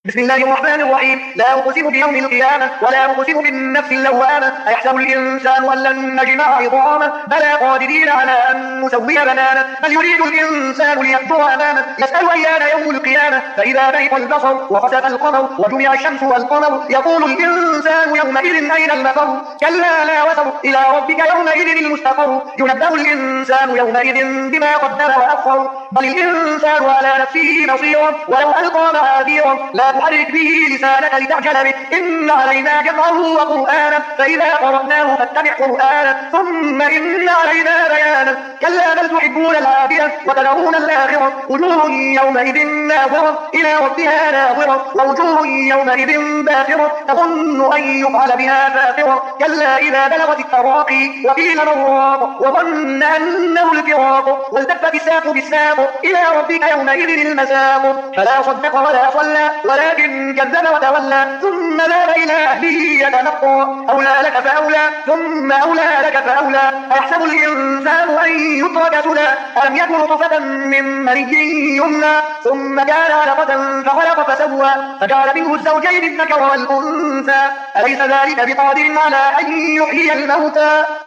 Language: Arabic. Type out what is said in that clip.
بسم الله الرحمن الرحيم. لا أقسم بيوم القيامة ولا أقسم بالنفس اللوامة. أيحسب الإنسان أن لن نجمع عظامه بلى قادرين على أن نسوي بنانه بل يريد الإنسان ليكفر أمامه يسأل أيان يوم القيامة فإذا برق البصر وخسف القمر وجمع الشمس والقمر يقول الإنسان يومئذ أين المفر كلا لا وزر إلى ربك يومئذ المستقر ينبأ الإنسان يومئذ بما قدم وأخر بل الإنسان على نفسه بصيرا ولو ألقى معاذيرا لا تحرك به لسانك لتعجل به إن علينا جمعه وقرآنه فإذا قرأناه فاتبع قرآنه ثم إن علينا بيانه كلا بل تحبون العافية وتذرون الآخرة وجوه يومئذ ناظرة إلى ربها ناظرة ووجوه يومئذ باسرة تظن أن يفعل بها فاقرة كلا إذا بلغت التراقي وقيل من راق وظن أنه الفراق والتفت الساق بالساق إلى ربك يومئذ المساق فلا صدق ولا صلى ولكن كذب وتولى ثم ذهب إلى أهله يتمطى أولى لك فأولى ثم أولى لك فأولى أيحسب الإنسان أن يترك سدى ألم يكن نطفة من مني يمنى ثم كان علقة فخلق فسوى فجعل منه الزوجين الذكر والأنثى أليس ذلك بقادر على أن يحيي الموتى